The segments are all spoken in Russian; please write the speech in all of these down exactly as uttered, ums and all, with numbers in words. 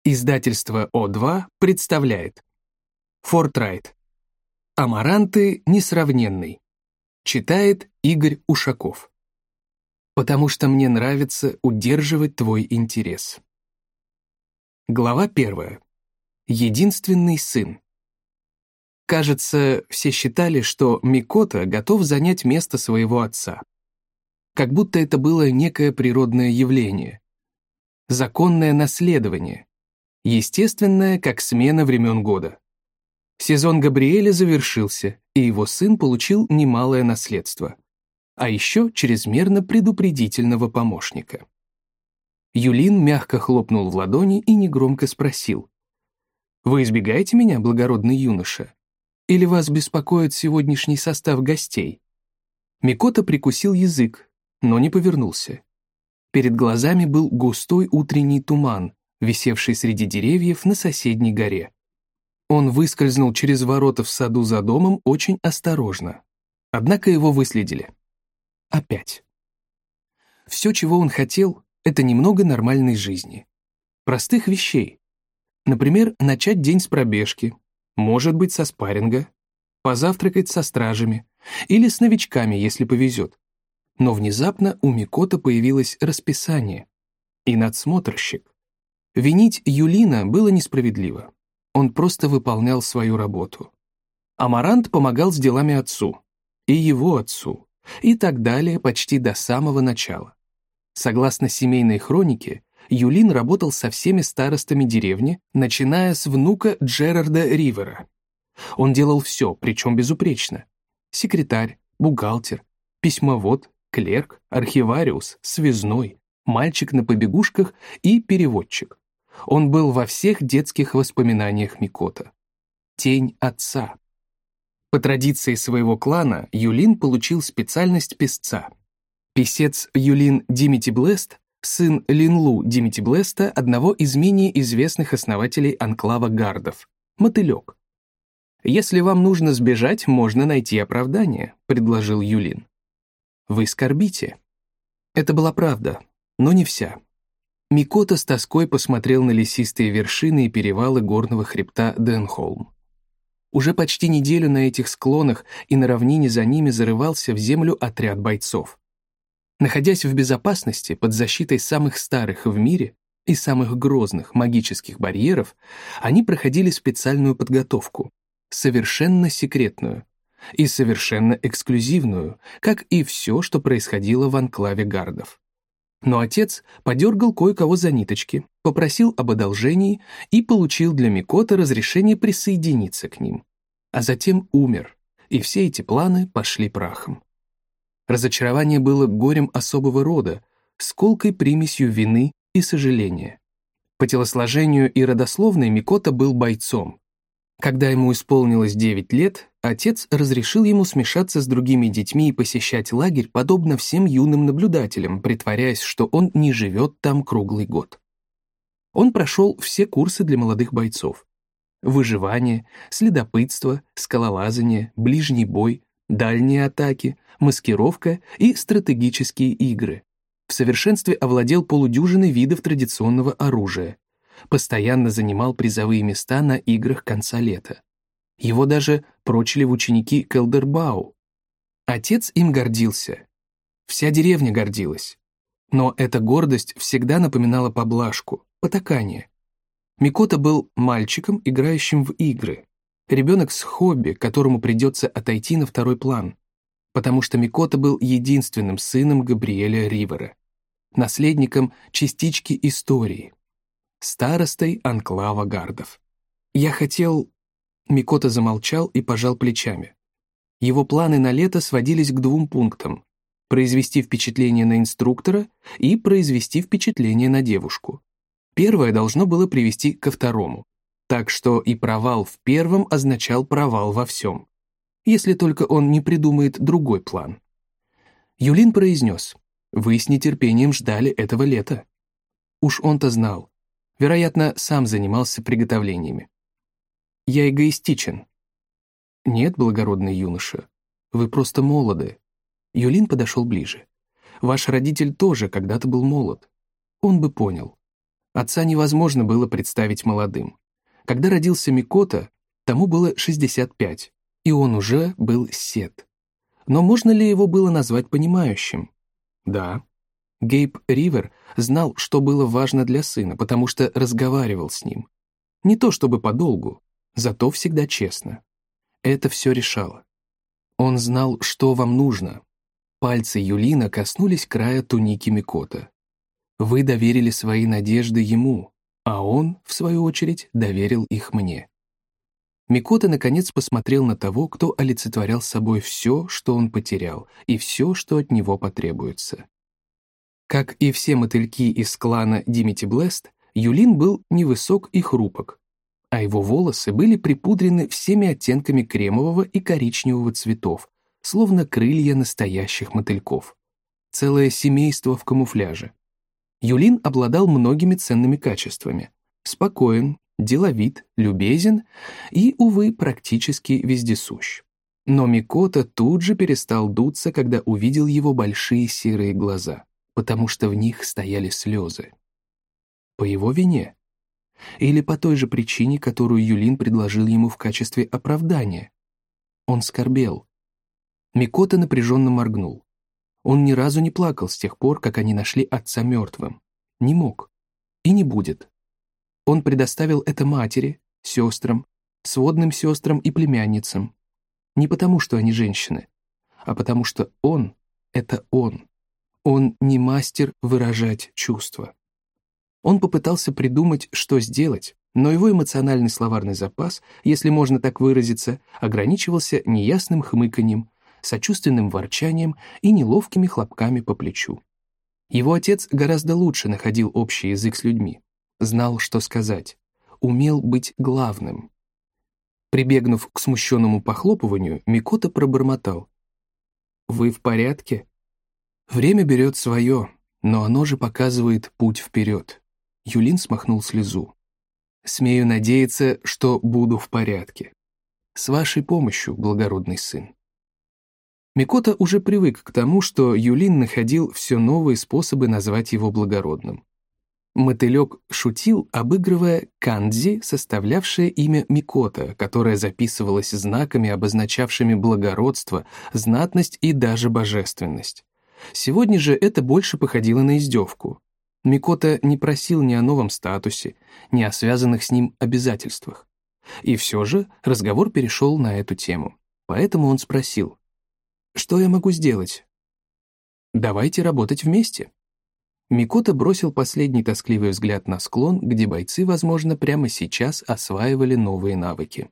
Издательство О два представляет Фортрайт. Амаранты несравненный. Читает Игорь Ушаков. Потому что мне нравится удерживать твой интерес. Глава первая. Единственный сын. Кажется, все считали, что Микото готов занять место своего отца. Как будто это было некое природное явление. Законное наследование. Естественное, как смена времен года. Сезон Габриэля завершился, и его сын получил немалое наследство. А еще чрезмерно предупредительного помощника. Юлин мягко хлопнул в ладони и негромко спросил: «Вы избегаете меня, благородный юноша? Или вас беспокоит сегодняшний состав гостей?» Микото прикусил язык, но не повернулся. Перед глазами был густой утренний туман, висевший среди деревьев на соседней горе. Он выскользнул через ворота в саду за домом очень осторожно. Однако его выследили. Опять. Все, чего он хотел, это немного нормальной жизни. Простых вещей. Например, начать день с пробежки, может быть, со спарринга, позавтракать со стражами или с новичками, если повезет. Но внезапно у Микото появилось расписание и надсмотрщик. Винить Юлина было несправедливо. Он просто выполнял свою работу. Амарант помогал с делами отцу, и его отцу, и так далее почти до самого начала. Согласно семейной хронике, Юлин работал со всеми старостами деревни, начиная с внука Джерарда Ривера. Он делал все, причем безупречно. Секретарь, бухгалтер, письмовод, клерк, архивариус, связной, мальчик на побегушках и переводчик. Он был во всех детских воспоминаниях Микото. Тень отца. По традиции своего клана Юлин получил специальность писца. Писец Юлин Димитиблест, сын Линлу Димитиблеста, одного из менее известных основателей анклава гардов. Мотылек. «Если вам нужно сбежать, можно найти оправдание», — предложил Юлин. «Вы скорбите». Это была правда, но не вся. Микото с тоской посмотрел на лесистые вершины и перевалы горного хребта Денхолм. Уже почти неделю на этих склонах и на равнине за ними зарывался в землю отряд бойцов. Находясь в безопасности под защитой самых старых в мире и самых грозных магических барьеров, они проходили специальную подготовку, совершенно секретную и совершенно эксклюзивную, как и все, что происходило в анклаве гардов. Но отец подергал кое-кого за ниточки, попросил об одолжении и получил для Микото разрешение присоединиться к ним. А затем умер, и все эти планы пошли прахом. Разочарование было горем особого рода, с колкой примесью вины и сожаления. По телосложению и родословной Микото был бойцом. Когда ему исполнилось девять лет, отец разрешил ему смешаться с другими детьми и посещать лагерь, подобно всем юным наблюдателям, притворяясь, что он не живет там круглый год. Он прошел все курсы для молодых бойцов. Выживание, следопытство, скалолазание, ближний бой, дальние атаки, маскировка и стратегические игры. В совершенстве овладел полудюжиной видов традиционного оружия. Постоянно занимал призовые места на играх конца лета. Его даже прочили в ученики Келдербау. Отец им гордился. Вся деревня гордилась. Но эта гордость всегда напоминала поблажку, потакание. Микото был мальчиком, играющим в игры. Ребенок с хобби, которому придется отойти на второй план. Потому что Микото был единственным сыном Габриэля Ривера. Наследником частички истории. Старостой анклава гардов. Я хотел... Микото замолчал и пожал плечами. Его планы на лето сводились к двум пунктам: произвести впечатление на инструктора и произвести впечатление на девушку. Первое должно было привести ко второму. Так что и провал в первом означал провал во всем. Если только он не придумает другой план. Юлин произнес: «Вы с нетерпением ждали этого лета». Уж он-то знал. Вероятно, сам занимался приготовлениями. «Я эгоистичен». «Нет, благородный юноша, вы просто молоды». Юлин подошел ближе. «Ваш родитель тоже когда-то был молод. Он бы понял. Отца невозможно было представить молодым. Когда родился Микото, тому было шестьдесят пять, и он уже был сет. Но можно ли его было назвать понимающим? Да. Гейб Ривер знал, что было важно для сына, потому что разговаривал с ним. Не то чтобы подолгу, зато всегда честно. Это все решало. Он знал, что вам нужно. Пальцы Юлина коснулись края туники Микото. Вы доверили свои надежды ему, а он, в свою очередь, доверил их мне. Микото наконец посмотрел на того, кто олицетворял собой все, что он потерял, и все, что от него потребуется. Как и все мотыльки из клана Димити Блест, Юлин был невысок и хрупок, а его волосы были припудрены всеми оттенками кремового и коричневого цветов, словно крылья настоящих мотыльков. Целое семейство в камуфляже. Юлин обладал многими ценными качествами. Спокоен, деловит, любезен и, увы, практически вездесущ. Но Микото тут же перестал дуться, когда увидел его большие серые глаза, потому что в них стояли слезы. По его вине? Или по той же причине, которую Юлин предложил ему в качестве оправдания? Он скорбел. Микото напряженно моргнул. Он ни разу не плакал с тех пор, как они нашли отца мертвым. Не мог. И не будет. Он предоставил это матери, сестрам, сводным сестрам и племянницам. Не потому, что они женщины, а потому что он — это он. Он не мастер выражать чувства. Он попытался придумать, что сделать, но его эмоциональный словарный запас, если можно так выразиться, ограничивался неясным хмыканьем, сочувственным ворчанием и неловкими хлопками по плечу. Его отец гораздо лучше находил общий язык с людьми, знал, что сказать, умел быть главным. Прибегнув к смущенному похлопыванию, Микото пробормотал. «Вы в порядке?» Время берет свое, но оно же показывает путь вперед. Юлин смахнул слезу. «Смею надеяться, что буду в порядке. С вашей помощью, благородный сын». Микото уже привык к тому, что Юлин находил все новые способы назвать его благородным. Мотылек шутил, обыгрывая кандзи, составлявшее имя Микото, которое записывалось знаками, обозначавшими благородство, знатность и даже божественность. Сегодня же это больше походило на издевку. Микото не просил ни о новом статусе, ни о связанных с ним обязательствах. И все же разговор перешел на эту тему. Поэтому он спросил, «Что я могу сделать?» «Давайте работать вместе». Микото бросил последний тоскливый взгляд на склон, где бойцы, возможно, прямо сейчас осваивали новые навыки.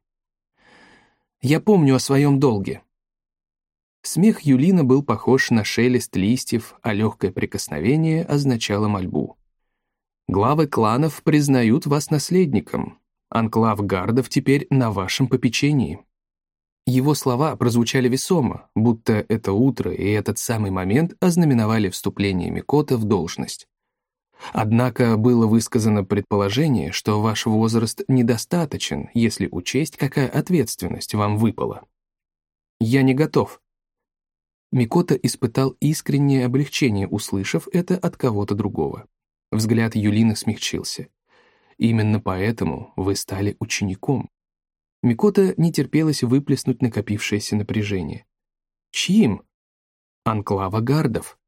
«Я помню о своем долге». Смех Юлина был похож на шелест листьев, а легкое прикосновение означало мольбу. «Главы кланов признают вас наследником. Анклав гардов теперь на вашем попечении». Его слова прозвучали весомо, будто это утро и этот самый момент ознаменовали вступление Микото в должность. Однако было высказано предположение, что ваш возраст недостаточен, если учесть, какая ответственность вам выпала. «Я не готов». Микото испытал искреннее облегчение, услышав это от кого-то другого. Взгляд Юлина смягчился. «Именно поэтому вы стали учеником». Микото не терпелось выплеснуть накопившееся напряжение. «Чьим?» «Анклава гардов».